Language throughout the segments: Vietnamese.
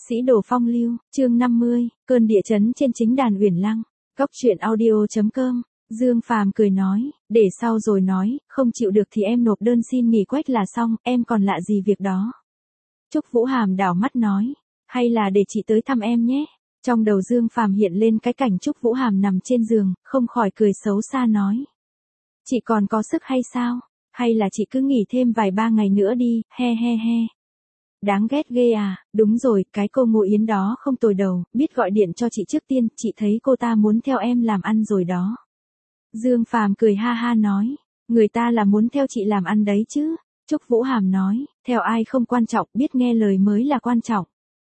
Sĩ đồ phong lưu, chương 50, cơn địa chấn trên chính đàn Uyển Lăng. Cóc truyện audio.com. Dương Phàm cười nói, để sau rồi nói, không chịu được thì em nộp đơn xin nghỉ quách là xong, em còn lạ gì việc đó. Trúc Vũ Hàm đảo mắt nói, hay là để chị tới thăm em nhé. Trong đầu Dương Phàm hiện lên cái cảnh Trúc Vũ Hàm nằm trên giường, không khỏi cười xấu xa nói. Chị còn có sức hay sao? Hay là chị cứ nghỉ thêm vài ba ngày nữa đi, he he he. Đáng ghét ghê à, đúng rồi, cái cô Ngô Yến đó không tồi đầu, biết gọi điện cho chị trước tiên, chị thấy cô ta muốn theo em làm ăn rồi đó. Dương Phàm cười ha ha nói, người ta là muốn theo chị làm ăn đấy chứ. Trúc Vũ Hàm nói, theo ai không quan trọng, biết nghe lời mới là quan trọng.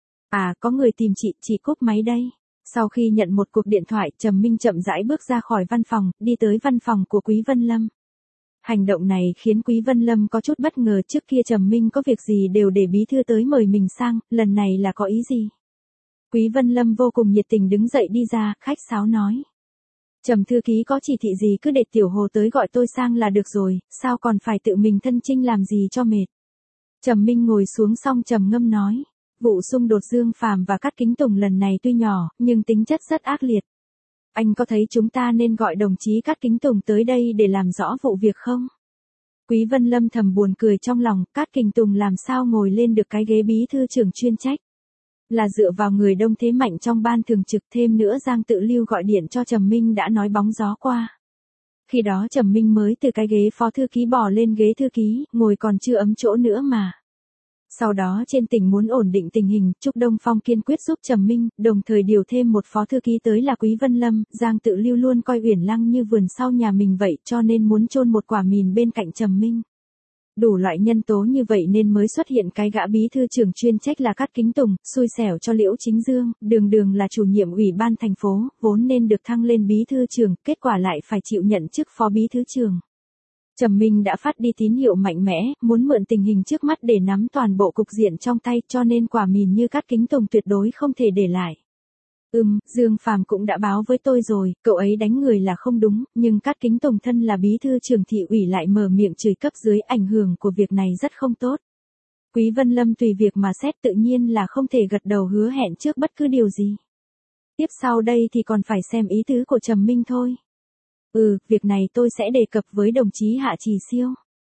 À, có người tìm chị cúp máy đây. Sau khi nhận một cuộc điện thoại, Trầm Minh chậm rãi bước ra khỏi văn phòng, đi tới văn phòng của Quý Vân Lâm. Hành động này khiến Quý Vân Lâm có chút bất ngờ, trước kia Trầm Minh có việc gì đều để bí thư tới mời mình sang, lần này là có ý gì? Quý Vân Lâm vô cùng nhiệt tình đứng dậy đi ra, khách sáo nói. Trầm thư ký có chỉ thị gì cứ để Tiểu Hồ tới gọi tôi sang là được rồi, sao còn phải tự mình thân chinh làm gì cho mệt. Trầm Minh ngồi xuống xong trầm ngâm nói, vụ xung đột Dương Phàm và Cát Kính Tùng lần này tuy nhỏ, nhưng tính chất rất ác liệt. Anh có thấy chúng ta nên gọi đồng chí Cát Kính Tùng tới đây để làm rõ vụ việc không? Quý Vân Lâm thầm buồn cười trong lòng, Cát Kính Tùng làm sao ngồi lên được cái ghế bí thư trưởng chuyên trách? Là dựa vào người đông thế mạnh trong ban thường trực, thêm nữa Giang Tự Lưu gọi điện cho Trầm Minh đã nói bóng gió qua. Khi đó Trầm Minh mới từ cái ghế phó thư ký bò lên ghế thư ký, ngồi còn chưa ấm chỗ nữa mà. Sau đó trên tỉnh muốn ổn định tình hình, Trúc Đông Phong kiên quyết giúp Trầm Minh, đồng thời điều thêm một phó thư ký tới là Quý Vân Lâm. Giang Tự Lưu luôn coi Uyển Lăng như vườn sau nhà mình vậy, cho nên muốn chôn một quả mìn bên cạnh Trầm Minh. Đủ loại nhân tố như vậy nên mới xuất hiện cái gã bí thư trưởng chuyên trách là Cát Kính Tùng, xui xẻo cho Liễu Chính Dương, đường là chủ nhiệm ủy ban thành phố, vốn nên được thăng lên bí thư trưởng, kết quả lại phải chịu nhận chức phó bí thư trưởng. Trầm Minh đã phát đi tín hiệu mạnh mẽ, muốn mượn tình hình trước mắt để nắm toàn bộ cục diện trong tay, cho nên quả mìn như Cát Kính Tùng tuyệt đối không thể để lại. Dương Phàm cũng đã báo với tôi rồi, cậu ấy đánh người là không đúng, nhưng Cát Kính Tùng thân là bí thư trưởng thị ủy lại mở miệng chửi cấp dưới, ảnh hưởng của việc này rất không tốt. Quý Vân Lâm tùy việc mà xét, tự nhiên là không thể gật đầu hứa hẹn trước bất cứ điều gì. Tiếp sau đây thì còn phải xem ý tứ của Trầm Minh thôi. Việc này tôi sẽ đề cập với đồng chí Hạ Trì Siêu.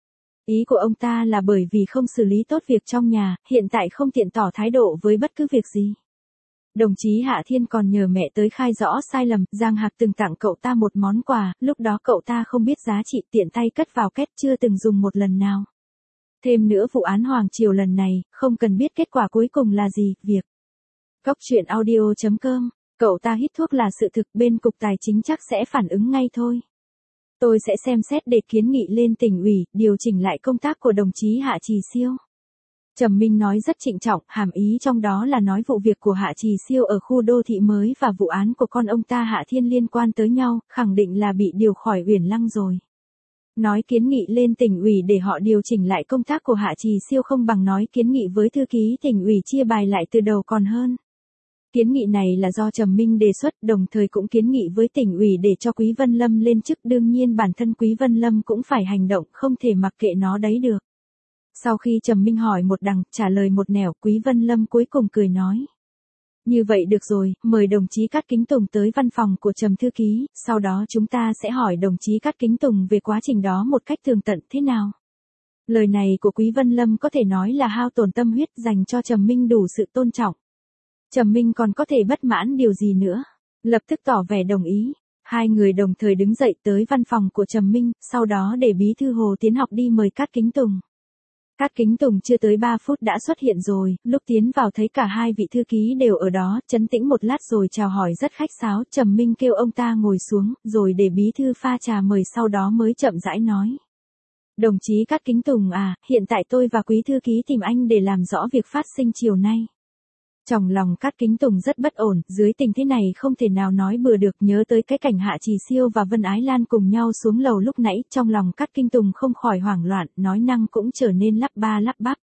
Ý của ông ta là bởi vì không xử lý tốt việc trong nhà, hiện tại không tiện tỏ thái độ với bất cứ việc gì. Đồng chí Hạ Thiên còn nhờ mẹ tới khai rõ sai lầm, Giang Hạc từng tặng cậu ta một món quà, lúc đó cậu ta không biết giá trị, tiện tay cất vào két, chưa từng dùng một lần nào. Thêm nữa vụ án Hoàng Triều lần này, không cần biết kết quả cuối cùng là gì, việc. Cóc truyện audio.com, cậu ta hít thuốc là sự thực, bên cục tài chính chắc sẽ phản ứng ngay thôi. Tôi sẽ xem xét để kiến nghị lên tỉnh ủy, điều chỉnh lại công tác của đồng chí Hạ Trì Siêu. Trầm Minh nói rất trịnh trọng, hàm ý trong đó là nói vụ việc của Hạ Trì Siêu ở khu đô thị mới và vụ án của con ông ta Hạ Thiên liên quan tới nhau, khẳng định là bị điều khỏi Uyển Lăng rồi. Nói kiến nghị lên tỉnh ủy để họ điều chỉnh lại công tác của Hạ Trì Siêu không bằng nói kiến nghị với thư ký tỉnh ủy chia bài lại từ đầu còn hơn. Kiến nghị này là do Trầm Minh đề xuất, đồng thời cũng kiến nghị với tỉnh ủy để cho Quý Vân Lâm lên chức, đương nhiên bản thân Quý Vân Lâm cũng phải hành động, không thể mặc kệ nó đấy được. Sau khi Trầm Minh hỏi một đằng, trả lời một nẻo, Quý Vân Lâm cuối cùng cười nói. Như vậy được rồi, mời đồng chí Cát Kính Tùng tới văn phòng của Trầm thư ký, sau đó chúng ta sẽ hỏi đồng chí Cát Kính Tùng về quá trình đó một cách tường tận thế nào. Lời này của Quý Vân Lâm có thể nói là hao tổn tâm huyết, dành cho Trầm Minh đủ sự tôn trọng. Trầm Minh còn có thể bất mãn điều gì nữa, lập tức tỏ vẻ đồng ý. Hai người đồng thời đứng dậy tới văn phòng của Trầm Minh, sau đó để bí thư Hồ Tiến Học đi mời Cát Kính Tùng. Cát Kính Tùng chưa tới 3 phút đã xuất hiện rồi, lúc tiến vào thấy cả hai vị thư ký đều ở đó, trấn tĩnh một lát rồi chào hỏi rất khách sáo, Trầm Minh kêu ông ta ngồi xuống, rồi để bí thư pha trà mời, sau đó mới chậm rãi nói. Đồng chí Cát Kính Tùng à, hiện tại tôi và quý thư ký tìm anh để làm rõ việc phát sinh chiều nay. Trong lòng Cát Kính Tùng rất bất ổn, dưới tình thế này không thể nào nói bừa được, nhớ tới cái cảnh Hạ Trì Siêu và Vân Ái Lan cùng nhau xuống lầu lúc nãy, trong lòng Cát Kính Tùng không khỏi hoảng loạn, nói năng cũng trở nên lắp ba lắp bắp.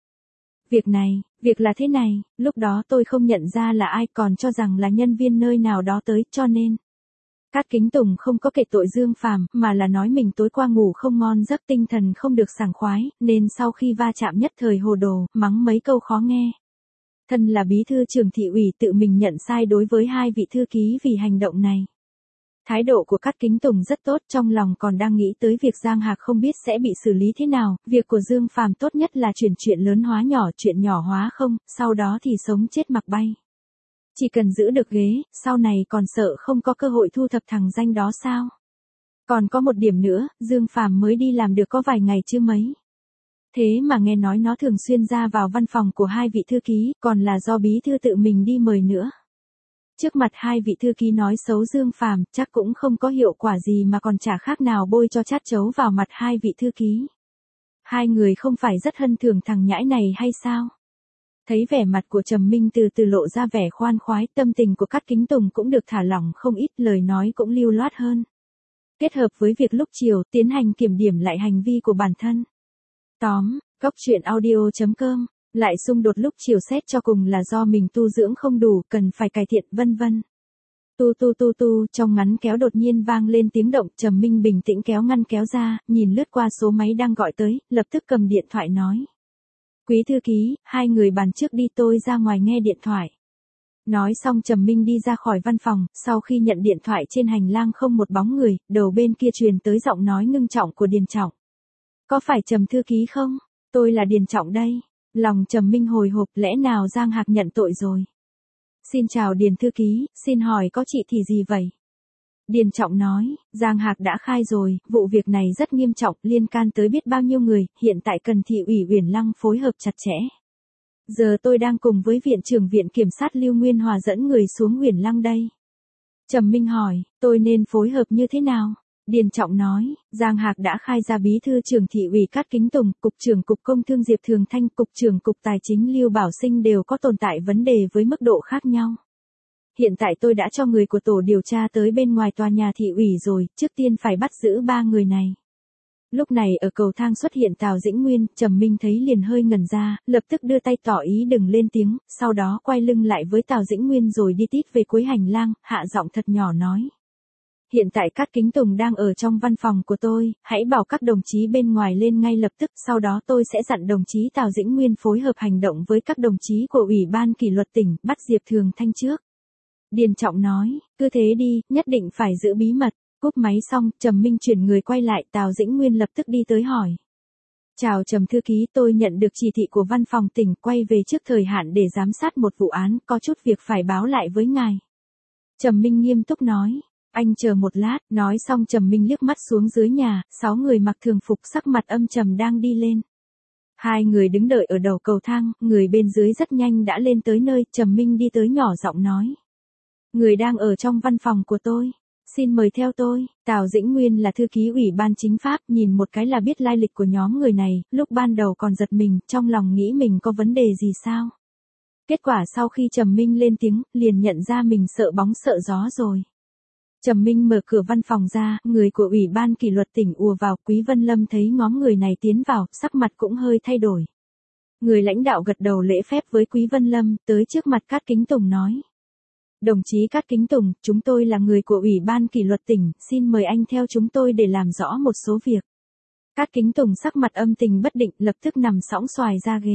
Việc là thế này, lúc đó tôi không nhận ra là ai, còn cho rằng là nhân viên nơi nào đó tới, cho nên. Cát Kính Tùng không có kể tội Dương Phàm, mà là nói mình tối qua ngủ không ngon giấc, tinh thần không được sảng khoái, nên sau khi va chạm nhất thời hồ đồ, mắng mấy câu khó nghe. Thân là bí thư trưởng thị ủy tự mình nhận sai đối với hai vị thư ký vì hành động này. Thái độ của Cát Kính Tùng rất tốt, trong lòng còn đang nghĩ tới việc Giang Hạc không biết sẽ bị xử lý thế nào, việc của Dương Phàm tốt nhất là chuyển chuyện lớn hóa nhỏ, chuyện nhỏ hóa không, sau đó thì sống chết mặc bay. Chỉ cần giữ được ghế, sau này còn sợ không có cơ hội thu thập thằng danh đó sao? Còn có một điểm nữa, Dương Phàm mới đi làm được có vài ngày chứ mấy. Thế mà nghe nói nó thường xuyên ra vào văn phòng của hai vị thư ký, còn là do bí thư tự mình đi mời nữa. Trước mặt hai vị thư ký nói xấu Dương Phàm, chắc cũng không có hiệu quả gì mà còn chả khác nào bôi cho chát chấu vào mặt hai vị thư ký. Hai người không phải rất hân thường thằng nhãi này hay sao? Thấy vẻ mặt của Trầm Minh từ từ lộ ra vẻ khoan khoái, tâm tình của Cát Kính Tùng cũng được thả lỏng không ít, lời nói cũng lưu loát hơn. Kết hợp với việc lúc chiều tiến hành kiểm điểm lại hành vi của bản thân. Tóm, góc truyện audio.com, lại xung đột lúc chiều xét cho cùng là do mình tu dưỡng không đủ, cần phải cải thiện vân vân. Tu, trong ngắn kéo đột nhiên vang lên tiếng động, Trầm Minh bình tĩnh kéo ngăn kéo ra, nhìn lướt qua số máy đang gọi tới, lập tức cầm điện thoại nói. Quý thư ký, hai người bàn trước đi, tôi ra ngoài nghe điện thoại. Nói xong Trầm Minh đi ra khỏi văn phòng, sau khi nhận điện thoại trên hành lang không một bóng người, đầu bên kia truyền tới giọng nói ngưng trọng của Điền Trọng. Có phải Trầm thư ký không? Tôi là Điền Trọng đây. Lòng Trầm Minh hồi hộp, lẽ nào Giang Hạc nhận tội rồi? Xin chào Điền thư ký, xin hỏi có chị thì gì vậy? Điền Trọng nói, Giang Hạc đã khai rồi, vụ việc này rất nghiêm trọng, liên can tới biết bao nhiêu người, hiện tại cần thị ủy Uyển Lăng phối hợp chặt chẽ. Giờ tôi đang cùng với Viện trưởng Viện Kiểm sát Lưu Nguyên Hòa dẫn người xuống Uyển Lăng đây. Trầm Minh hỏi, tôi nên phối hợp như thế nào? Điền Trọng nói, Giang Hạc đã khai ra bí thư trưởng thị ủy Cát Kính Tùng, cục trưởng cục công thương Diệp Thường Thanh, cục trưởng cục tài chính Lưu Bảo Sinh đều có tồn tại vấn đề với mức độ khác nhau. Hiện tại tôi đã cho người của tổ điều tra tới bên ngoài tòa nhà thị ủy rồi, trước tiên phải bắt giữ ba người này. Lúc này ở cầu thang xuất hiện Tào Dĩnh Nguyên, Trầm Minh thấy liền hơi ngẩn ra, lập tức đưa tay tỏ ý đừng lên tiếng, sau đó quay lưng lại với Tào Dĩnh Nguyên rồi đi tít về cuối hành lang, hạ giọng thật nhỏ nói. Hiện tại Cát Kính Tùng đang ở trong văn phòng của tôi, hãy bảo các đồng chí bên ngoài lên ngay lập tức, sau đó tôi sẽ dặn đồng chí Tào Dĩnh Nguyên phối hợp hành động với các đồng chí của Ủy ban Kỷ luật tỉnh, bắt Diệp Thường Thanh trước. Điền Trọng nói, cứ thế đi, nhất định phải giữ bí mật. Cúp máy xong, Trầm Minh chuyển người quay lại, Tào Dĩnh Nguyên lập tức đi tới hỏi. Chào Trầm thư ký, tôi nhận được chỉ thị của văn phòng tỉnh quay về trước thời hạn để giám sát một vụ án, có chút việc phải báo lại với ngài. Trầm Minh nghiêm túc nói. Anh chờ một lát, nói xong Trầm Minh liếc mắt xuống dưới nhà, 6 người mặc thường phục sắc mặt âm trầm đang đi lên. Hai người đứng đợi ở đầu cầu thang, người bên dưới rất nhanh đã lên tới nơi, Trầm Minh đi tới nhỏ giọng nói. Người đang ở trong văn phòng của tôi. Xin mời theo tôi. Tào Dĩnh Nguyên là thư ký Ủy ban Chính pháp, nhìn một cái là biết lai lịch của nhóm người này, lúc ban đầu còn giật mình, trong lòng nghĩ mình có vấn đề gì sao. Kết quả sau khi Trầm Minh lên tiếng, liền nhận ra mình sợ bóng sợ gió rồi. Trầm Minh mở cửa văn phòng ra, người của Ủy ban Kỷ luật tỉnh ùa vào, Quý Vân Lâm thấy ngóm người này tiến vào, sắc mặt cũng hơi thay đổi. Người lãnh đạo gật đầu lễ phép với Quý Vân Lâm, tới trước mặt Cát Kính Tùng nói. Đồng chí Cát Kính Tùng, chúng tôi là người của Ủy ban Kỷ luật tỉnh, xin mời anh theo chúng tôi để làm rõ một số việc. Cát Kính Tùng sắc mặt âm tình bất định, lập tức nằm sõng xoài ra ghế.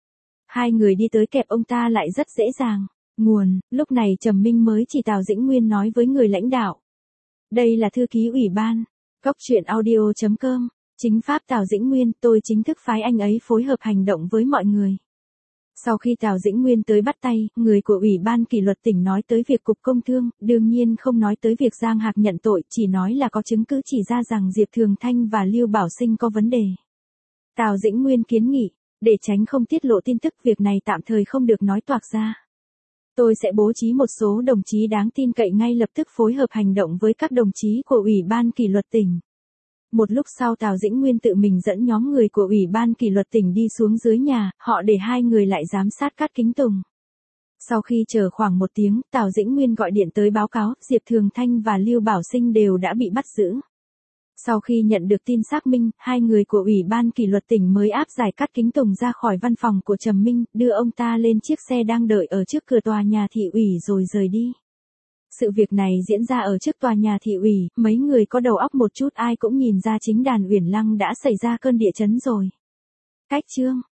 Hai người đi tới kẹp ông ta lại rất dễ dàng. Nguồn, lúc này Trầm Minh mới chỉ Tào Dĩnh Nguyên nói với người lãnh đạo. Đây là thư ký ủy ban. Góc truyện audio.com, chính pháp Tào Dĩnh Nguyên, tôi chính thức phái anh ấy phối hợp hành động với mọi người. Sau khi Tào Dĩnh Nguyên tới bắt tay, người của Ủy ban Kỷ luật tỉnh nói tới việc cục công thương, đương nhiên không nói tới việc Giang Hạc nhận tội, chỉ nói là có chứng cứ chỉ ra rằng Diệp Thường Thanh và Lưu Bảo Sinh có vấn đề. Tào Dĩnh Nguyên kiến nghị, để tránh không tiết lộ tin tức, việc này tạm thời không được nói toạc ra. Tôi sẽ bố trí một số đồng chí đáng tin cậy ngay lập tức phối hợp hành động với các đồng chí của Ủy ban Kỷ luật tỉnh. Một lúc sau Tào Dĩnh Nguyên tự mình dẫn nhóm người của Ủy ban Kỷ luật tỉnh đi xuống dưới nhà, họ để hai người lại giám sát Cát Kính Tùng. Sau khi chờ khoảng 1 tiếng, Tào Dĩnh Nguyên gọi điện tới báo cáo, Diệp Thường Thanh và Lưu Bảo Sinh đều đã bị bắt giữ. Sau khi nhận được tin xác minh, hai người của Ủy ban Kỷ luật tỉnh mới áp giải Cát Kính Tùng ra khỏi văn phòng của Trầm Minh, đưa ông ta lên chiếc xe đang đợi ở trước cửa tòa nhà thị ủy rồi rời đi. Sự việc này diễn ra ở trước tòa nhà thị ủy, mấy người có đầu óc một chút ai cũng nhìn ra chính đàn Uyển Lăng đã xảy ra cơn địa chấn rồi. Cách chương